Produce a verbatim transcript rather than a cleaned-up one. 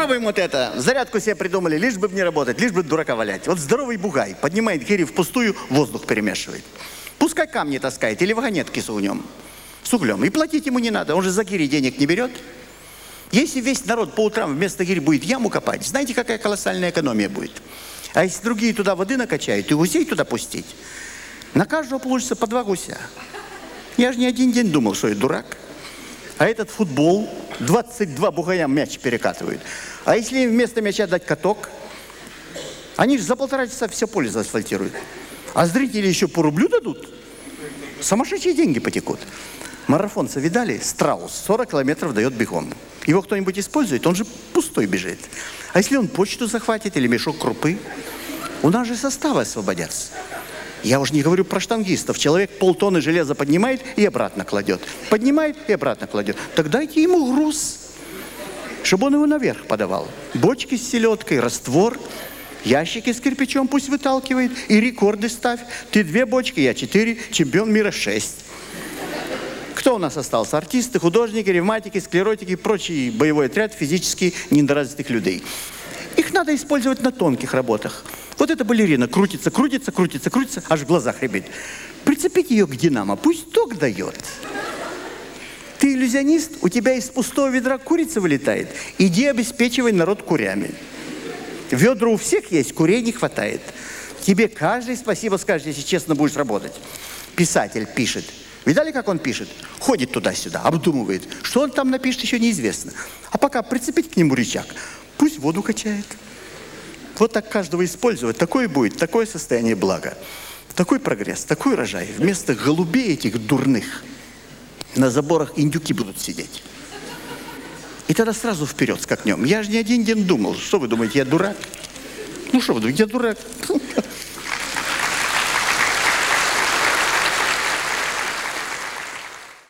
Попробуем вот это. Зарядку себе придумали, лишь бы не работать, лишь бы дурака валять. Вот здоровый бугай поднимает гири впустую, воздух перемешивает. Пускай камни таскает или вагонетки с углем. С углем. И платить ему не надо, он же за гири денег не берет. Если весь народ по утрам вместо гири будет яму копать, знаете, какая колоссальная экономия будет? А если другие туда воды накачают и гусей туда пустить, на каждого получится по два гуся. Я же не один день думал, что я дурак. А этот футбол, двадцать два бугая мяч перекатывают. А если им вместо мяча дать каток, они же за полтора часа все поле заасфальтируют. А зрители еще по рублю дадут. Сумасшедшие деньги потекут. Марафонца видали? Страус сорок километров дает бегом. Его кто-нибудь использует, он же пустой бежит. А если он почту захватит или мешок крупы? У нас же составы освободятся. Я уже не говорю про штангистов. Человек полтонны железа поднимает и обратно кладет. Поднимает и обратно кладет. Так дайте ему груз, чтобы он его наверх подавал. Бочки с селедкой, раствор, ящики с кирпичом пусть выталкивает. И рекорды ставь. Ты две бочки, я четыре, чемпион мира шесть. Кто у нас остался? Артисты, художники, ревматики, склеротики и прочий боевой отряд физически недоразвитых людей. Их надо использовать на тонких работах. Вот эта балерина крутится, крутится, крутится, крутится, аж в глазах рябит. Прицепите ее к динамо, пусть ток дает. Ты иллюзионист, у тебя из пустого ведра курица вылетает. Иди обеспечивай народ курями. Ведра у всех есть, курей не хватает. Тебе каждый спасибо скажет, если честно будешь работать. Писатель пишет. Видали, как он пишет? Ходит туда-сюда, обдумывает. Что он там напишет, еще неизвестно. А пока прицепить к нему рычаг, пусть воду качает. Вот так каждого использовать. Такое будет, такое состояние блага. Такой прогресс, такой урожай. Вместо голубей этих дурных на заборах индюки будут сидеть. И тогда сразу вперед скакнем. Я же не один день думал. Что вы думаете, я дурак? Ну что вы думаете, я дурак?